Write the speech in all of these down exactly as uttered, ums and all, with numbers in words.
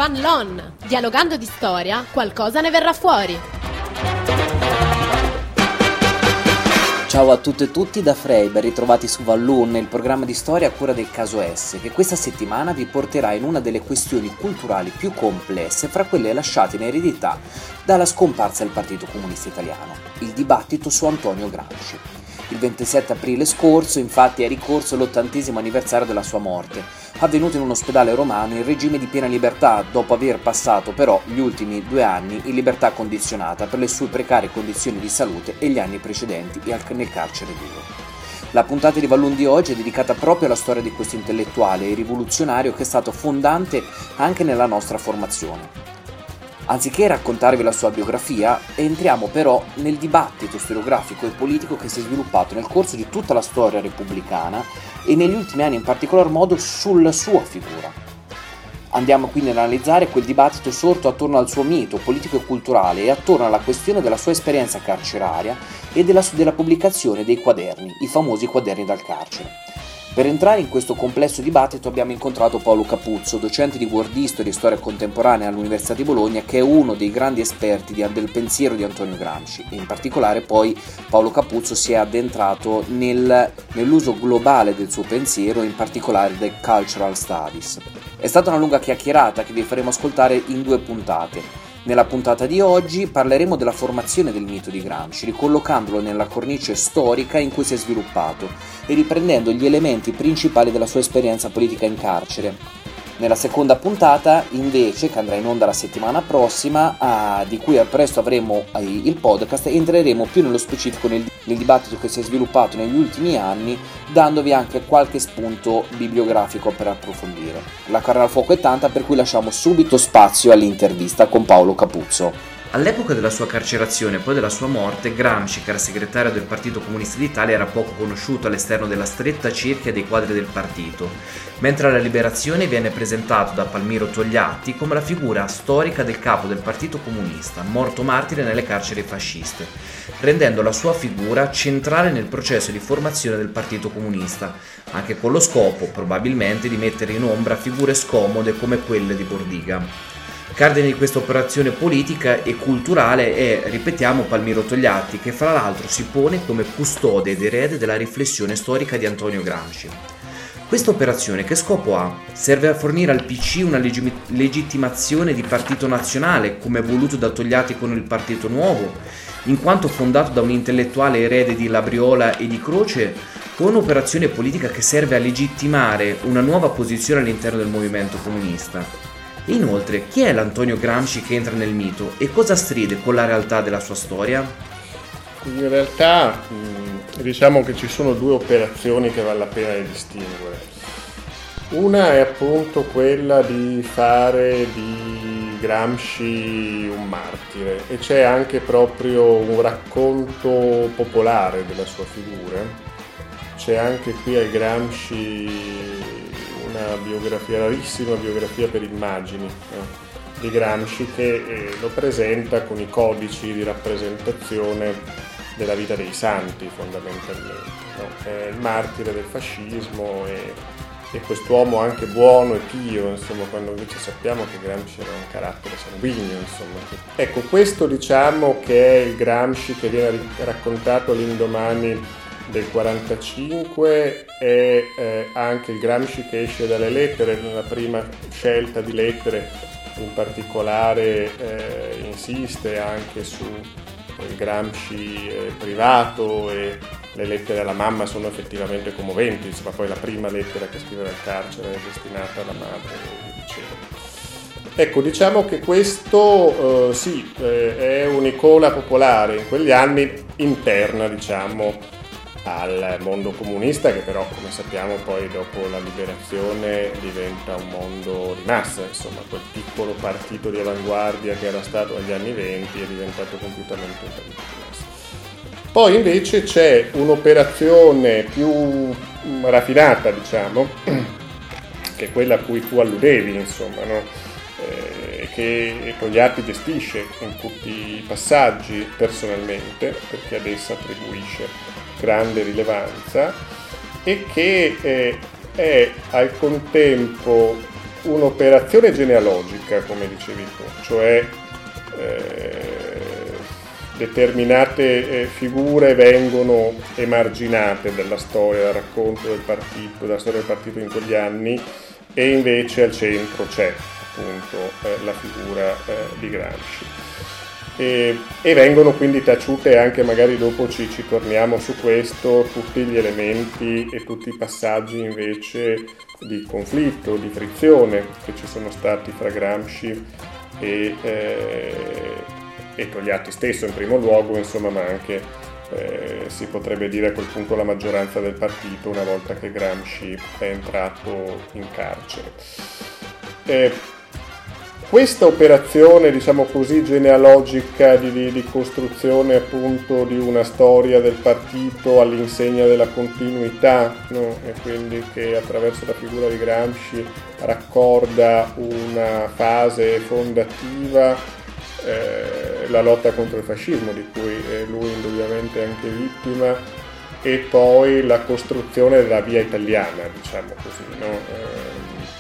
Fan Lon. Dialogando di storia, qualcosa ne verrà fuori. Ciao a tutte e tutti da Frey, ben ritrovati su Vallon, il programma di storia a cura del caso S, che questa settimana vi porterà in una delle questioni culturali più complesse fra quelle lasciate in eredità dalla scomparsa del Partito Comunista Italiano, il dibattito su Antonio Gramsci. Il ventisette aprile scorso, infatti, è ricorso l'ottantesimo anniversario della sua morte, avvenuto in un ospedale romano in regime di piena libertà, dopo aver passato però gli ultimi due anni in libertà condizionata per le sue precarie condizioni di salute e gli anni precedenti nel carcere duro. La puntata di Vallon di oggi è dedicata proprio alla storia di questo intellettuale e rivoluzionario che è stato fondante anche nella nostra formazione. Anziché raccontarvi la sua biografia, entriamo però nel dibattito storiografico e politico che si è sviluppato nel corso di tutta la storia repubblicana e negli ultimi anni in particolar modo sulla sua figura. Andiamo quindi ad analizzare quel dibattito sorto attorno al suo mito politico e culturale e attorno alla questione della sua esperienza carceraria e della, della pubblicazione dei quaderni, i famosi quaderni dal carcere. Per entrare in questo complesso dibattito abbiamo incontrato Paolo Capuzzo, docente di World History e Storia Contemporanea all'Università di Bologna, che è uno dei grandi esperti di, del pensiero di Antonio Gramsci. E in particolare poi Paolo Capuzzo si è addentrato nel, nell'uso globale del suo pensiero, in particolare del Cultural Studies. È stata una lunga chiacchierata che vi faremo ascoltare in due puntate. Nella puntata di oggi parleremo della formazione del mito di Gramsci, ricollocandolo nella cornice storica in cui si è sviluppato e riprendendo gli elementi principali della sua esperienza politica in carcere. Nella seconda puntata, invece, che andrà in onda la settimana prossima, ah, di cui presto avremo eh, il podcast, entreremo più nello specifico nel, nel dibattito che si è sviluppato negli ultimi anni, dandovi anche qualche spunto bibliografico per approfondire. La carne al fuoco è tanta, per cui lasciamo subito spazio all'intervista con Paolo Capuzzo. All'epoca della sua carcerazione e poi della sua morte, Gramsci, che era segretario del Partito Comunista d'Italia, era poco conosciuto all'esterno della stretta cerchia dei quadri del partito, mentre alla Liberazione viene presentato da Palmiro Togliatti come la figura storica del capo del Partito Comunista, morto martire nelle carceri fasciste, rendendo la sua figura centrale nel processo di formazione del Partito Comunista, anche con lo scopo, probabilmente, di mettere in ombra figure scomode come quelle di Bordiga. Cardine di questa operazione politica e culturale è, ripetiamo, Palmiro Togliatti, che fra l'altro si pone come custode ed erede della riflessione storica di Antonio Gramsci. Questa operazione che scopo ha? Serve a fornire al P C una leggi- legittimazione di partito nazionale, come voluto da Togliatti con il Partito Nuovo, in quanto fondato da un intellettuale erede di Labriola e di Croce, o un'operazione politica che serve a legittimare una nuova posizione all'interno del movimento comunista? Inoltre, chi è l'Antonio Gramsci che entra nel mito e cosa stride con la realtà della sua storia? In realtà diciamo che ci sono due operazioni che vale la pena di distinguere. Una è appunto quella di fare di Gramsci un martire e c'è anche proprio un racconto popolare della sua figura. C'è anche qui a Gramsci una biografia, rarissima biografia per immagini eh, di Gramsci che eh, lo presenta con i codici di rappresentazione della vita dei santi fondamentalmente. No? È il martire del fascismo e, e quest'uomo anche buono e pio, insomma, quando invece sappiamo che Gramsci era un carattere sanguigno, insomma. Ecco, questo diciamo che è il Gramsci che viene raccontato all'indomani del quarantacinque è eh, anche il Gramsci che esce dalle lettere. Nella prima scelta di lettere in particolare eh, insiste anche su il Gramsci eh, privato e le lettere alla mamma sono effettivamente commoventi, insomma poi la prima lettera che scrive dal carcere è destinata alla madre, diceva. Ecco, diciamo che questo eh, sì, eh, è un'icona popolare in quegli anni interna, diciamo, al mondo comunista, che però, come sappiamo, poi dopo la liberazione diventa un mondo di massa, insomma, quel piccolo partito di avanguardia che era stato negli anni venti è diventato completamente un partito di massa. Poi invece c'è un'operazione più raffinata, diciamo, che è quella a cui tu alludevi, insomma, no? Eh, che Togliatti gestisce in tutti i passaggi personalmente, perché ad essa attribuisce grande rilevanza e che eh, è al contempo un'operazione genealogica, come dicevi tu, cioè eh, determinate eh, figure vengono emarginate dalla storia, dal racconto del partito, dalla storia del partito in quegli anni, e invece al centro c'è appunto eh, la figura eh, di Gramsci. E, e vengono quindi taciute anche, magari dopo ci, ci torniamo su questo, tutti gli elementi e tutti i passaggi invece di conflitto, di frizione che ci sono stati fra Gramsci e, eh, e Togliatti stesso in primo luogo, insomma, ma anche eh, si potrebbe dire a quel punto la maggioranza del partito una volta che Gramsci è entrato in carcere. Eh, Questa operazione, diciamo così, genealogica di, di, di costruzione appunto di una storia del partito all'insegna della continuità, no? E quindi che attraverso la figura di Gramsci raccorda una fase fondativa, eh, la lotta contro il fascismo, di cui eh, lui indubbiamente è anche vittima, e poi la costruzione della via italiana, diciamo così, no? Eh,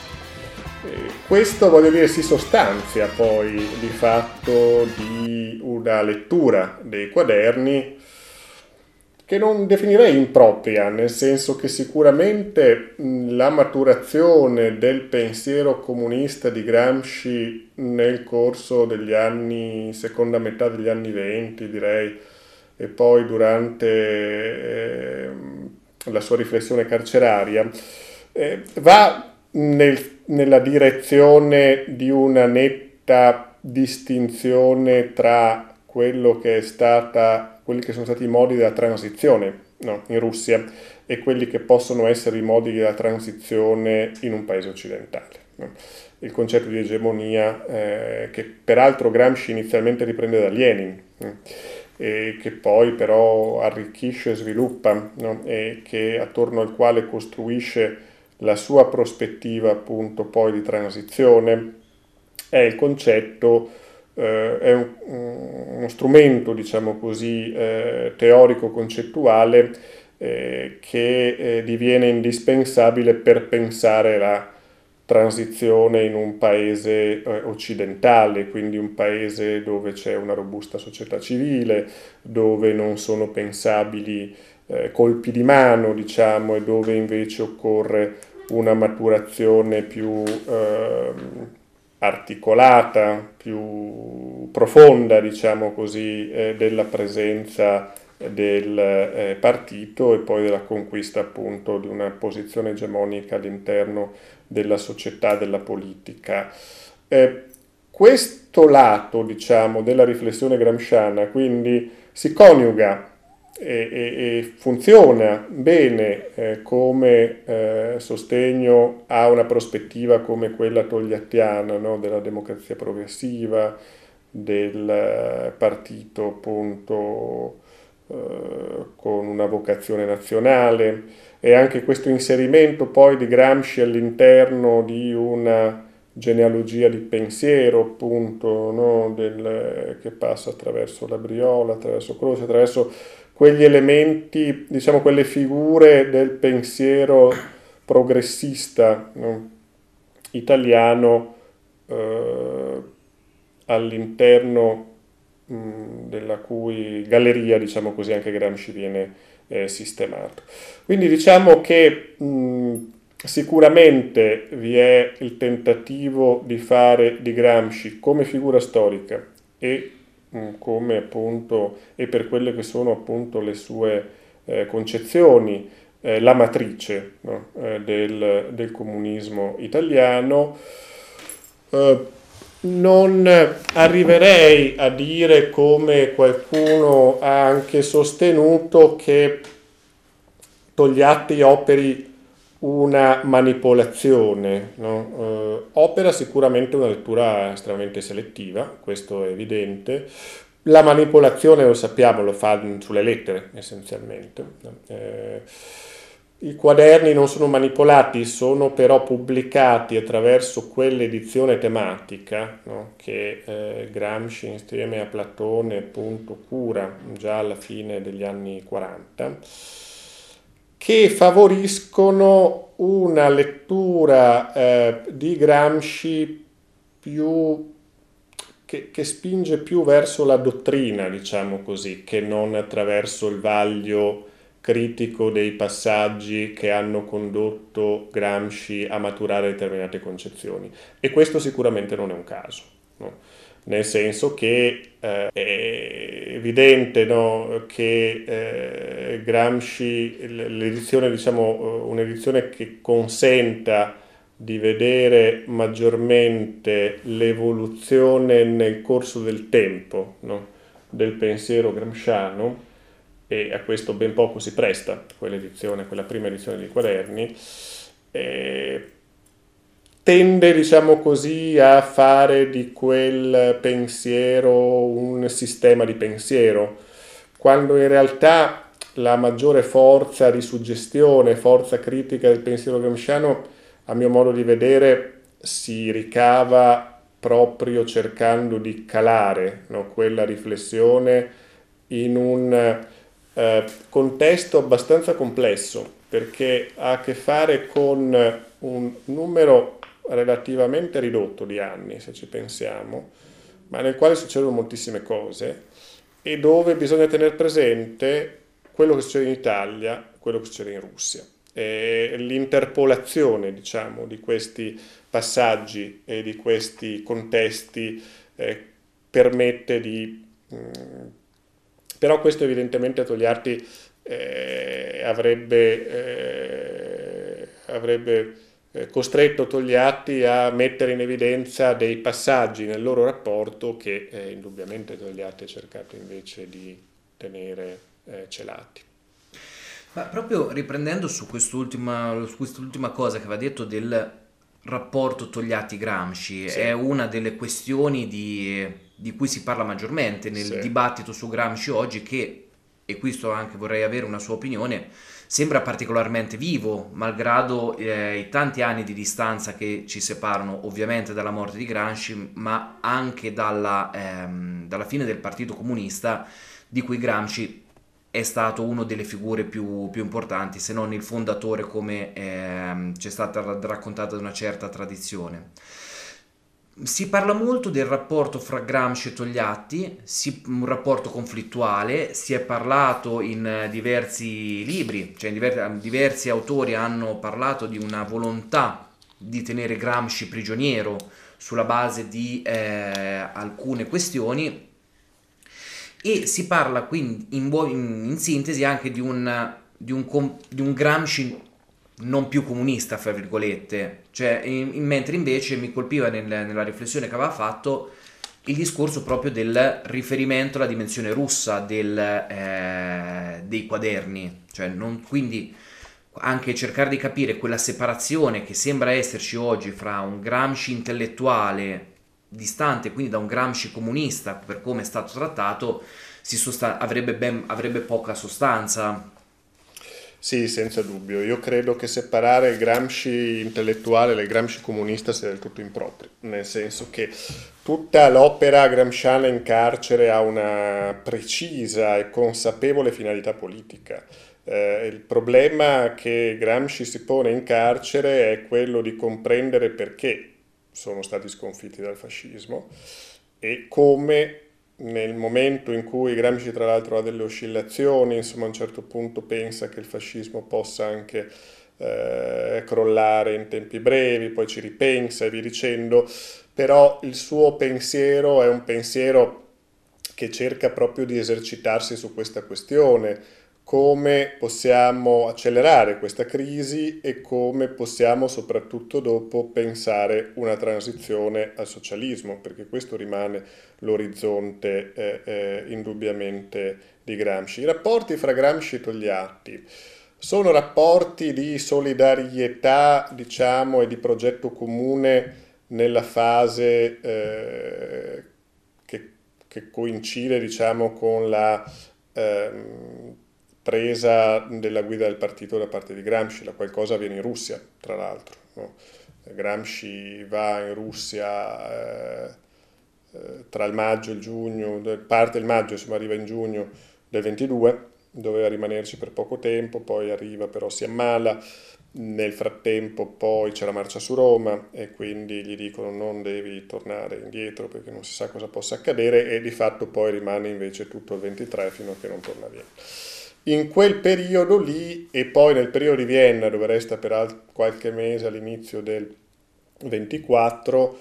Questo, voglio dire, si sostanzia poi di fatto di una lettura dei quaderni che non definirei impropria, nel senso che sicuramente la maturazione del pensiero comunista di Gramsci nel corso degli anni, seconda metà degli anni venti direi, e poi durante eh, la sua riflessione carceraria, eh, va nel nella direzione di una netta distinzione tra quello che è stata, quelli che sono stati i modi della transizione, no, in Russia, e quelli che possono essere i modi della transizione in un paese occidentale, no? Il concetto di egemonia eh, che peraltro Gramsci inizialmente riprende da Lenin, no? E che poi però arricchisce e sviluppa, no? E che attorno al quale costruisce la sua prospettiva appunto poi di transizione, è il concetto, eh, è un, uno strumento, diciamo così, eh, teorico-concettuale eh, che eh, diviene indispensabile per pensare la transizione in un paese eh, occidentale, quindi un paese dove c'è una robusta società civile, dove non sono pensabili Eh, colpi di mano, diciamo, e dove invece occorre una maturazione più eh, articolata, più profonda, diciamo così, eh, della presenza del eh, partito e poi della conquista appunto di una posizione egemonica all'interno della società, della politica. Eh, questo lato, diciamo, della riflessione gramsciana quindi si coniuga E, e, e funziona bene eh, come eh, sostegno a una prospettiva come quella togliattiana, no? Della democrazia progressiva, del eh, partito appunto eh, con una vocazione nazionale, e anche questo inserimento poi di Gramsci all'interno di una genealogia di pensiero appunto, no? Del, che passa attraverso la Briola, attraverso Croce, attraverso quegli elementi, diciamo quelle figure del pensiero progressista, no? Italiano eh, all'interno mh, della cui galleria, diciamo così, anche Gramsci viene eh, sistemato. Quindi diciamo che mh, sicuramente vi è il tentativo di fare di Gramsci come figura storica e come appunto e per quelle che sono appunto le sue eh, concezioni, eh, la matrice, no? eh, del, del comunismo italiano. Eh, non arriverei a dire, come qualcuno ha anche sostenuto, che Togliatti operi una manipolazione, no? Eh, opera sicuramente una lettura estremamente selettiva, questo è evidente. La manipolazione, lo sappiamo, lo fa sulle lettere essenzialmente. Eh, I quaderni non sono manipolati, sono però pubblicati attraverso quell'edizione tematica, no? Che eh, Gramsci insieme a Platone appunto cura già alla fine degli anni quaranta, che favoriscono una lettura eh, di Gramsci più che, che spinge più verso la dottrina, diciamo così, che non attraverso il vaglio critico dei passaggi che hanno condotto Gramsci a maturare determinate concezioni. E questo sicuramente non è un caso, no? Nel senso che eh, è evidente, no, che eh, Gramsci, l'edizione, diciamo, un'edizione che consenta di vedere maggiormente l'evoluzione nel corso del tempo, no, del pensiero gramsciano, e a questo ben poco si presta quell'edizione, quella prima edizione dei quaderni, eh, tende, diciamo così, a fare di quel pensiero un sistema di pensiero, quando in realtà la maggiore forza di suggestione, forza critica del pensiero gramsciano, a mio modo di vedere, si ricava proprio cercando di calare, no, quella riflessione in un eh, contesto abbastanza complesso, perché ha a che fare con un numero relativamente ridotto di anni, se ci pensiamo, ma nel quale succedono moltissime cose e dove bisogna tenere presente quello che succede in Italia, quello che succede in Russia. E l'interpolazione, diciamo, di questi passaggi e di questi contesti eh, permette di... Mh, però questo evidentemente a Togliatti eh, avrebbe, eh, avrebbe eh, costretto Togliatti a mettere in evidenza dei passaggi nel loro rapporto che eh, indubbiamente Togliatti ha cercato invece di tenere eh, celati. Ma proprio riprendendo su quest'ultima, su quest'ultima cosa che aveva detto del rapporto Togliatti-Gramsci, Sì. È una delle questioni di, di cui si parla maggiormente nel Sì. dibattito su Gramsci oggi, che, e questo anche vorrei avere una sua opinione, sembra particolarmente vivo, malgrado eh, i tanti anni di distanza che ci separano ovviamente dalla morte di Gramsci, ma anche dalla, ehm, dalla fine del Partito Comunista, di cui Gramsci è stato una delle figure più, più importanti, se non il fondatore, come ehm, ci è stata raccontata da una certa tradizione. Si parla molto del rapporto fra Gramsci e Togliatti, si, un rapporto conflittuale, si è parlato in diversi libri, cioè in diversi, diversi autori hanno parlato di una volontà di tenere Gramsci prigioniero sulla base di eh, alcune questioni. E si parla quindi in, in, in sintesi anche di un, di, un, di un Gramsci non più comunista, fra virgolette, cioè in, in, mentre invece mi colpiva nel, nella riflessione che aveva fatto il discorso proprio del riferimento alla dimensione russa del, eh, dei quaderni, cioè non, quindi anche cercare di capire quella separazione che sembra esserci oggi fra un Gramsci intellettuale distante, quindi da un Gramsci comunista, per come è stato trattato, si sostan- avrebbe, ben, avrebbe poca sostanza. Sì, senza dubbio. Io credo che separare il Gramsci intellettuale dal Gramsci comunista sia del tutto improprio, nel senso che tutta l'opera gramsciana in carcere ha una precisa e consapevole finalità politica. Eh, il problema che Gramsci si pone in carcere è quello di comprendere perché sono stati sconfitti dal fascismo e come nel momento in cui Gramsci tra l'altro ha delle oscillazioni, insomma a un certo punto pensa che il fascismo possa anche eh, crollare in tempi brevi, poi ci ripensa e via dicendo, però il suo pensiero è un pensiero che cerca proprio di esercitarsi su questa questione, come possiamo accelerare questa crisi e come possiamo soprattutto dopo pensare una transizione al socialismo, perché questo rimane l'orizzonte eh, eh, indubbiamente di Gramsci. I rapporti fra Gramsci e Togliatti sono rapporti di solidarietà, diciamo, e di progetto comune nella fase eh, che, che coincide, diciamo, con la ehm, presa della guida del partito da parte di Gramsci, la qual cosa avviene in Russia, tra l'altro, no? Gramsci va in Russia eh, eh, tra il maggio e il giugno, parte il maggio, insomma arriva in giugno del ventidue, doveva rimanerci per poco tempo, poi arriva però si ammala, nel frattempo poi c'è la marcia su Roma e quindi gli dicono non devi tornare indietro perché non si sa cosa possa accadere, e di fatto poi rimane invece tutto il ventitré fino a che non torna via. In quel periodo lì, e poi nel periodo di Vienna, dove resta per alt- qualche mese all'inizio del ventiquattro,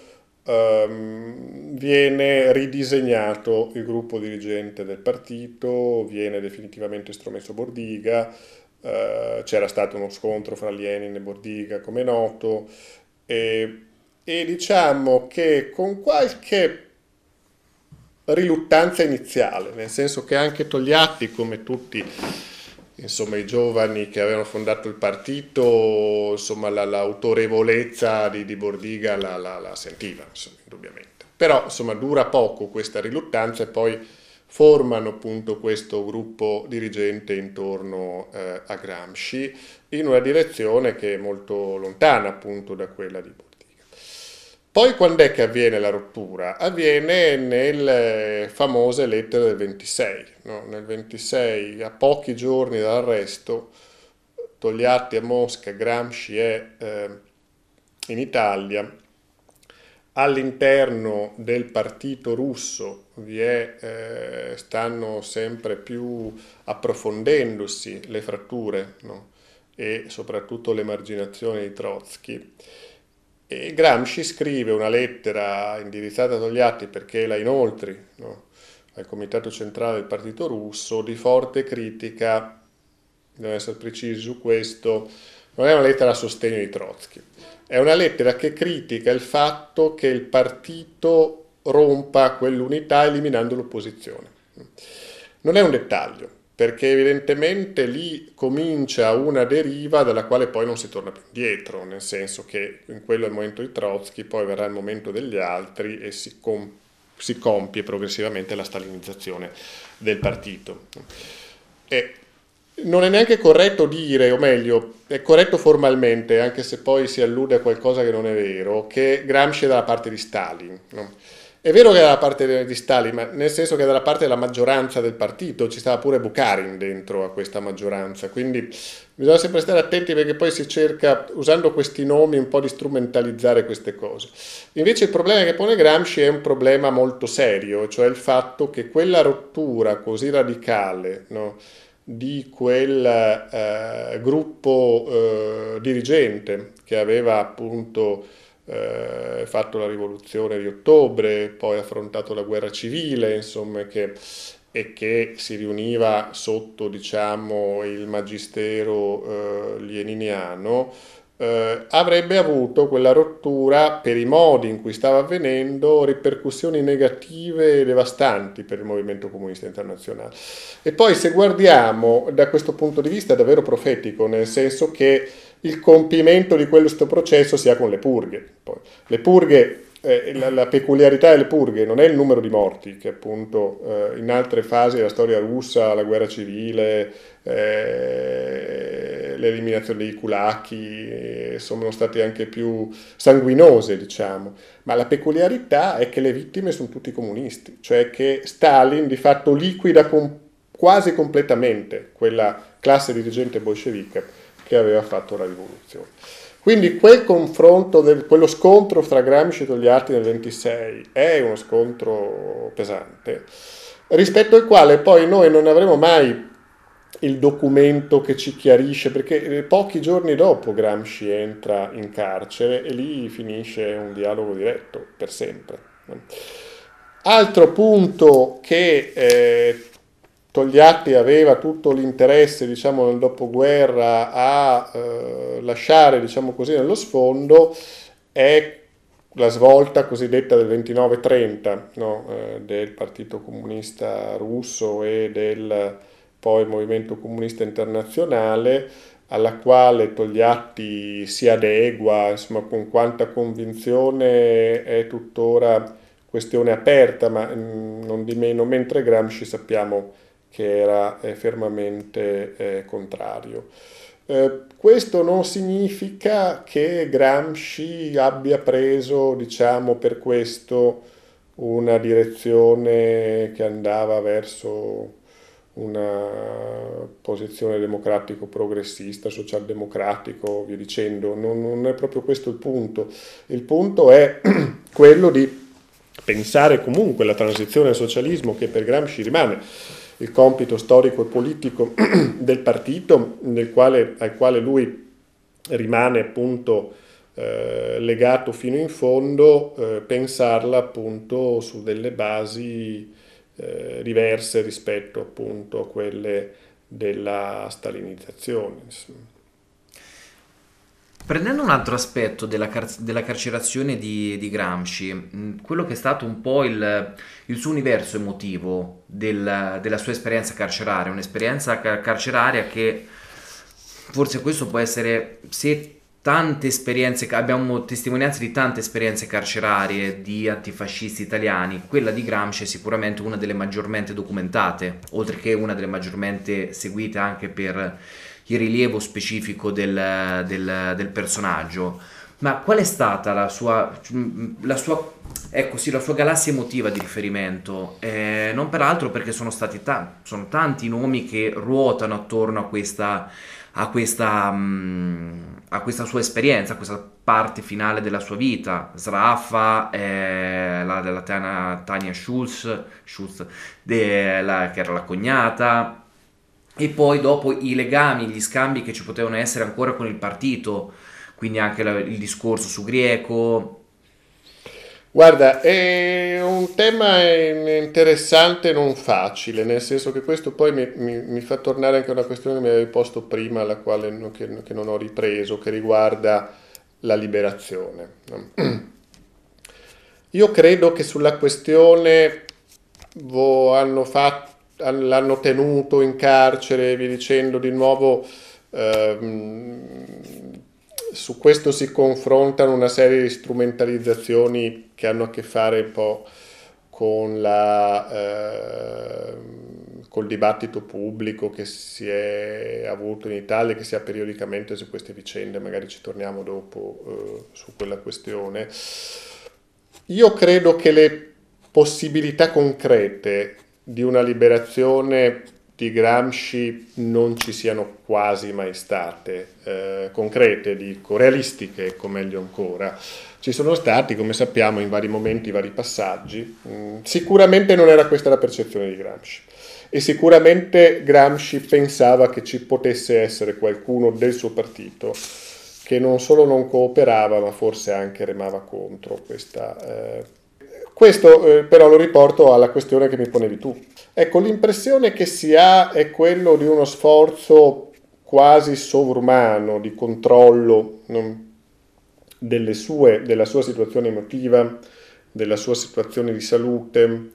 ehm, viene ridisegnato il gruppo dirigente del partito, viene definitivamente estromesso Bordiga. Uh, c'era stato uno scontro fra Lenin e Bordiga, come è noto, e, e diciamo che con qualche riluttanza iniziale, nel senso che anche Togliatti, come tutti insomma i giovani che avevano fondato il partito, insomma la, l'autorevolezza di, di Bordiga la, la, la sentiva, insomma, indubbiamente. Però insomma dura poco questa riluttanza e poi formano appunto questo gruppo dirigente intorno eh, a Gramsci in una direzione che è molto lontana appunto da quella di Bordiga. Poi quando è che avviene la rottura? Avviene nelle famose lettere del ventisei, no? Nel ventisei, a pochi giorni dall'arresto, Togliatti a Mosca, Gramsci è eh, in Italia. All'interno del partito russo vi è, eh, stanno sempre più approfondendosi le fratture, no? E soprattutto l'emarginazione di Trotsky. E Gramsci scrive una lettera indirizzata a Togliatti perché la inoltri, no? Al comitato centrale del partito russo, di forte critica, dobbiamo essere precisi su questo, non è una lettera a sostegno di Trotsky. È una lettera che critica il fatto che il partito rompa quell'unità eliminando l'opposizione. Non è un dettaglio, perché evidentemente lì comincia una deriva dalla quale poi non si torna più indietro, nel senso che in quello è il momento di Trotsky, poi verrà il momento degli altri e si, com- si compie progressivamente la stalinizzazione del partito. E non è neanche corretto dire, o meglio, è corretto formalmente, anche se poi si allude a qualcosa che non è vero, che Gramsci è dalla parte di Stalin. No? È vero che è dalla parte di Stalin, ma nel senso che è dalla parte della maggioranza del partito, ci stava pure Bukharin dentro a questa maggioranza, quindi bisogna sempre stare attenti perché poi si cerca, usando questi nomi, un po' di strumentalizzare queste cose. Invece il problema che pone Gramsci è un problema molto serio, cioè il fatto che quella rottura così radicale, no, di quel eh, gruppo eh, dirigente che aveva appunto eh, fatto la rivoluzione di ottobre, poi affrontato la guerra civile, insomma, che, e che si riuniva sotto, diciamo, il magistero eh, leniniano, eh, avrebbe avuto quella rottura, per i modi in cui stava avvenendo, ripercussioni negative e devastanti per il movimento comunista internazionale. E poi, se guardiamo da questo punto di vista, è davvero profetico, nel senso che il compimento di questo processo si ha con le purghe. Poi, le purghe, eh, la, la peculiarità delle purghe non è il numero di morti, che appunto eh, in altre fasi della storia russa, la guerra civile, eh, l'eliminazione dei kulaki, eh, sono state anche più sanguinose, diciamo. Ma la peculiarità è che le vittime sono tutti comunisti, cioè che Stalin di fatto liquida com- quasi completamente quella classe dirigente bolscevica che aveva fatto la rivoluzione. Quindi quel confronto, del, quello scontro fra Gramsci e Togliatti nel ventisei è uno scontro pesante, rispetto al quale poi noi non avremo mai il documento che ci chiarisce, perché pochi giorni dopo Gramsci entra in carcere e lì finisce un dialogo diretto per sempre. Altro punto che eh, Togliatti aveva tutto l'interesse, diciamo, nel dopoguerra a eh, lasciare, diciamo così, nello sfondo è la svolta cosiddetta del ventinove trenta, no? eh, del Partito Comunista Russo e del poi Movimento Comunista Internazionale, alla quale Togliatti si adegua, insomma, con quanta convinzione è tuttora questione aperta, ma mh, non di meno, mentre Gramsci sappiamo che era eh, fermamente eh, contrario. Eh, questo non significa che Gramsci abbia preso, diciamo, per questo una direzione che andava verso una posizione democratico progressista, socialdemocratico, via dicendo, non, non è proprio questo il punto. Il punto è quello di pensare comunque la transizione al socialismo, che per Gramsci rimane il compito storico e politico del partito, nel quale, al quale lui rimane appunto eh, legato fino in fondo, eh, pensarla appunto su delle basi eh, diverse rispetto appunto a quelle della stalinizzazione. Insomma. Prendendo un altro aspetto della, car- della carcerazione di, di Gramsci, mh, quello che è stato un po' il, il suo universo emotivo del- della sua esperienza carceraria, un'esperienza car- carceraria che forse questo può essere, se tante esperienze, abbiamo testimonianze di tante esperienze carcerarie di antifascisti italiani, quella di Gramsci è sicuramente una delle maggiormente documentate, oltre che una delle maggiormente seguite anche per il rilievo specifico del, del- del personaggio. Ma qual è stata la sua, la sua, ecco sì, la sua galassia emotiva di riferimento? Eh, non peraltro perché sono stati ta- sono tanti nomi che ruotano attorno a questa, a questa, mh, a questa sua esperienza, a questa parte finale della sua vita. Sraffa, eh, la della Tania, Tania Schulz, Schulz de- la- che era la cognata, e poi dopo i legami, gli scambi che ci potevano essere ancora con il partito, quindi anche la- il discorso su Grieco. Guarda, è un tema interessante e non facile, nel senso che questo poi mi, mi- mi fa tornare anche a una questione che mi avevi posto prima, alla quale non- che, che non ho ripreso, che riguarda la liberazione. No? Io credo che sulla questione vo- hanno fatto, l'hanno tenuto in carcere, e via dicendo, di nuovo ehm, su questo si confrontano una serie di strumentalizzazioni che hanno a che fare un po' con la, ehm, col dibattito pubblico che si è avuto in Italia, che si ha periodicamente su queste vicende, magari ci torniamo dopo eh, su quella questione. Io credo che le possibilità concrete di una liberazione di Gramsci non ci siano quasi mai state, eh, concrete, dico, realistiche, ecco, meglio ancora. Ci sono stati, come sappiamo, in vari momenti, vari passaggi. Mm, sicuramente non era questa la percezione di Gramsci. E sicuramente Gramsci pensava che ci potesse essere qualcuno del suo partito che non solo non cooperava, ma forse anche remava contro questa. Eh. Questo eh, però lo riporto alla questione che mi ponevi tu. Ecco, l'impressione che si ha è quello di uno sforzo quasi sovrumano di controllo no, delle sue, della sua situazione emotiva, della sua situazione di salute,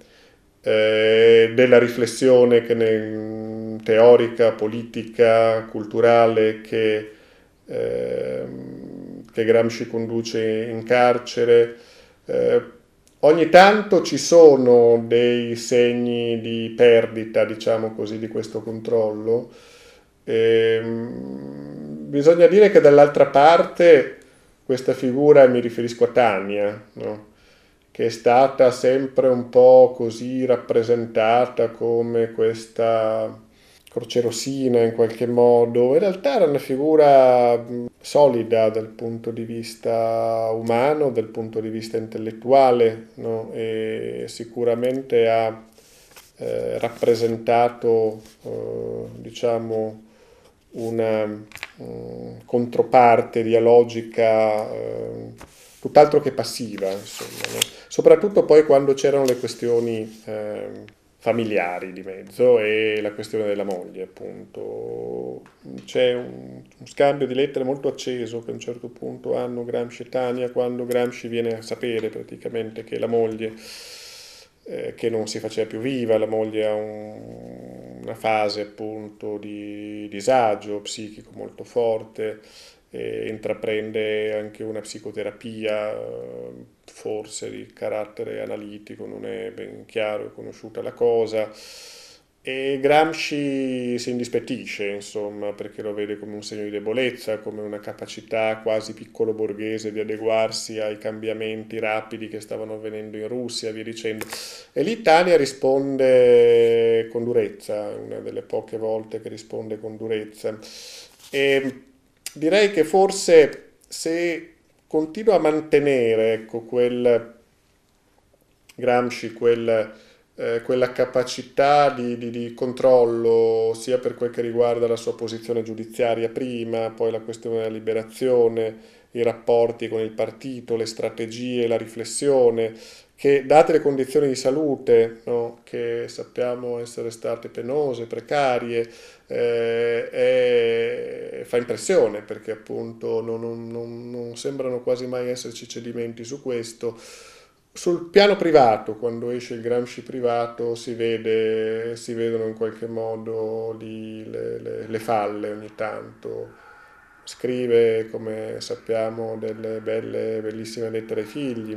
eh, della riflessione che ne, teorica, politica, culturale che eh, che Gramsci conduce in carcere. Eh, ogni tanto ci sono dei segni di perdita, diciamo così, di questo controllo. Eh, bisogna dire che dall'altra parte questa figura, mi riferisco a Tania, no? Che è stata sempre un po' così rappresentata come questa crocerossina in qualche modo, in realtà era una figura solida dal punto di vista umano, dal punto di vista intellettuale, no? E sicuramente ha eh, rappresentato eh, diciamo una um, controparte dialogica eh, tutt'altro che passiva, insomma, no? Soprattutto poi quando c'erano le questioni eh, familiari di mezzo e la questione della moglie, appunto. C'è un, un scambio di lettere molto acceso che a un certo punto hanno Gramsci e Tania, quando Gramsci viene a sapere praticamente che la moglie, eh, che non si faceva più viva, la moglie ha un, una fase appunto di disagio psichico molto forte, e intraprende anche una psicoterapia forse di carattere analitico, non è ben chiaro e conosciuta la cosa, E Gramsci si indispettisce, insomma, perché lo vede come un segno di debolezza, come una capacità quasi piccolo borghese di adeguarsi ai cambiamenti rapidi che stavano avvenendo in Russia, via dicendo. E l'Italia risponde con durezza, una delle poche volte che risponde con durezza. E direi che forse se continua a mantenere, ecco, quel Gramsci, quel... Eh, quella capacità di, di, di controllo sia per quel che riguarda la sua posizione giudiziaria prima, poi la questione della liberazione, i rapporti con il partito, le strategie, la riflessione, che date le condizioni di salute, no, che sappiamo essere state penose, precarie, eh, è, fa impressione, perché appunto non, non, non sembrano quasi mai esserci cedimenti su questo. Sul piano privato, quando esce il Gramsci privato, si vede, si vedono in qualche modo lì le, le, le falle ogni tanto. Scrive, come sappiamo, delle belle, bellissime lettere ai figli.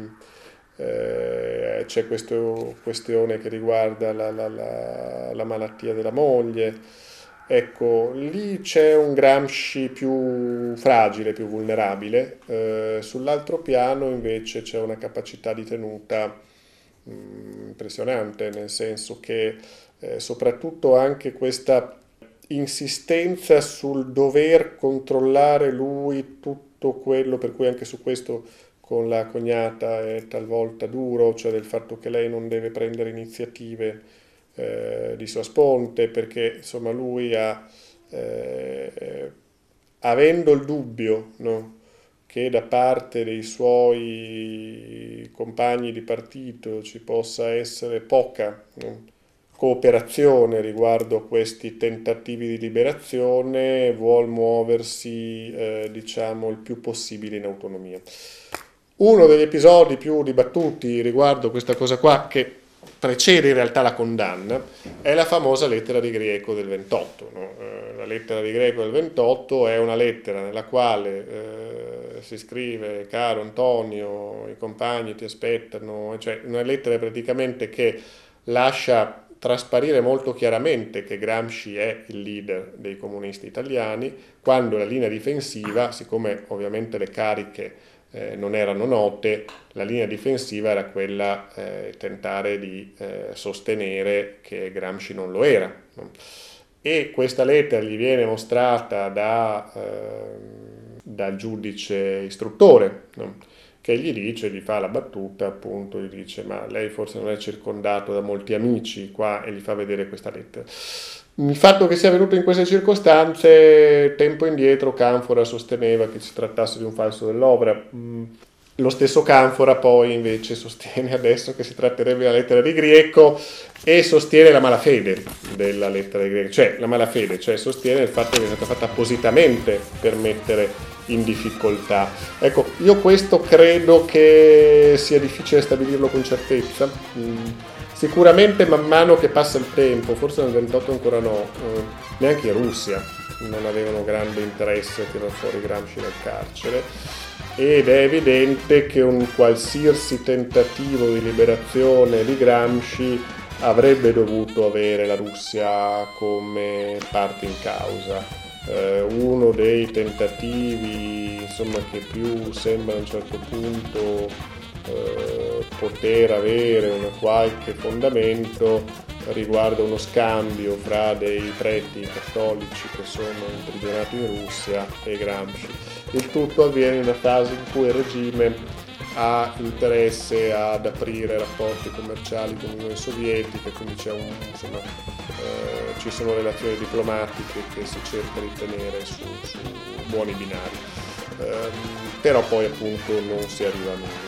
Eh, c'è questa questione che riguarda la, la, la, la malattia della moglie. Ecco, lì c'è un Gramsci più fragile, più vulnerabile, eh, sull'altro piano invece c'è una capacità di tenuta mh, impressionante, nel senso che eh, soprattutto anche questa insistenza sul dover controllare lui tutto quello, per cui anche su questo con la cognata è talvolta duro, cioè del fatto che lei non deve prendere iniziative Eh, di sua sponte, perché insomma lui ha, eh, avendo il dubbio, no, che da parte dei suoi compagni di partito ci possa essere poca, no, cooperazione riguardo a questi tentativi di liberazione, vuol muoversi eh, diciamo il più possibile in autonomia. Uno degli episodi più dibattuti riguardo questa cosa qua, che precede in realtà la condanna, è la famosa lettera di Grieco del ventotto. No? Eh, la lettera di Grieco del ventotto è una lettera nella quale eh, si scrive: caro Antonio, i compagni ti aspettano, cioè una lettera praticamente che lascia trasparire molto chiaramente che Gramsci è il leader dei comunisti italiani, quando la linea difensiva, siccome ovviamente le cariche Eh, non erano note, la linea difensiva era quella eh, tentare di eh, sostenere che Gramsci non lo era, no? E questa lettera gli viene mostrata da, eh, dal giudice istruttore, no? Che gli dice, gli fa la battuta, appunto, gli dice: ma lei forse non è circondato da molti amici qua, e gli fa vedere questa lettera. Il fatto che sia avvenuto in queste circostanze, tempo indietro Canfora sosteneva che si trattasse di un falso dell'opera. Lo stesso Canfora poi invece sostiene adesso che si tratterebbe della lettera di Grieco, e sostiene la malafede della lettera di Grieco, cioè la malafede, cioè sostiene il fatto che è stata fatta appositamente per mettere in difficoltà. Ecco, io questo credo che sia difficile stabilirlo con certezza. Sicuramente man mano che passa il tempo, forse nel ventotto ancora no, eh, neanche in Russia non avevano grande interesse a tirare fuori Gramsci dal carcere, ed è evidente che un qualsiasi tentativo di liberazione di Gramsci avrebbe dovuto avere la Russia come parte in causa. Eh, uno dei tentativi, insomma, che più sembra a un certo punto Eh, poter avere un qualche fondamento riguarda uno scambio fra dei preti cattolici che sono imprigionati in Russia e Gramsci. Il tutto avviene in una fase in cui il regime ha interesse ad aprire rapporti commerciali con l'Unione Sovietica, quindi c'è un, insomma, eh, ci sono relazioni diplomatiche che si cerca di tenere su, su buoni binari, eh, però poi appunto non si arriva a nulla.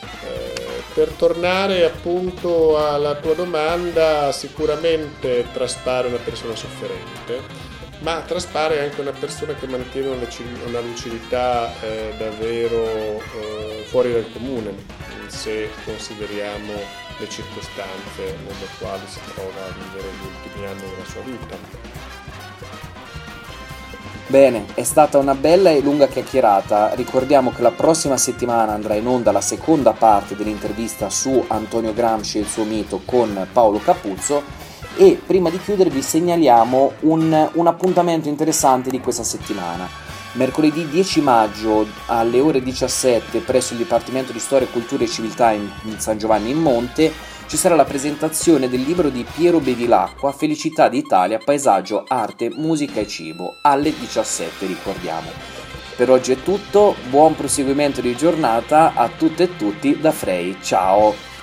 Eh, per tornare appunto alla tua domanda, sicuramente traspare una persona sofferente, ma traspare anche una persona che mantiene una lucidità eh, davvero eh, fuori dal comune, se consideriamo le circostanze nelle quali si trova a vivere gli ultimi anni della sua vita. Bene, è stata una bella e lunga chiacchierata. Ricordiamo che la prossima settimana andrà in onda la seconda parte dell'intervista su Antonio Gramsci e il suo mito con Paolo Capuzzo, E prima di chiudere vi segnaliamo un, un appuntamento interessante di questa settimana. Mercoledì dieci maggio alle ore diciassette presso il Dipartimento di Storia, Cultura e Civiltà in, in San Giovanni in Monte ci sarà la presentazione del libro di Piero Bevilacqua, Felicità d'Italia, paesaggio, arte, musica e cibo, alle diciassette, ricordiamo. Per oggi è tutto, buon proseguimento di giornata a tutte e tutti da Frei, ciao!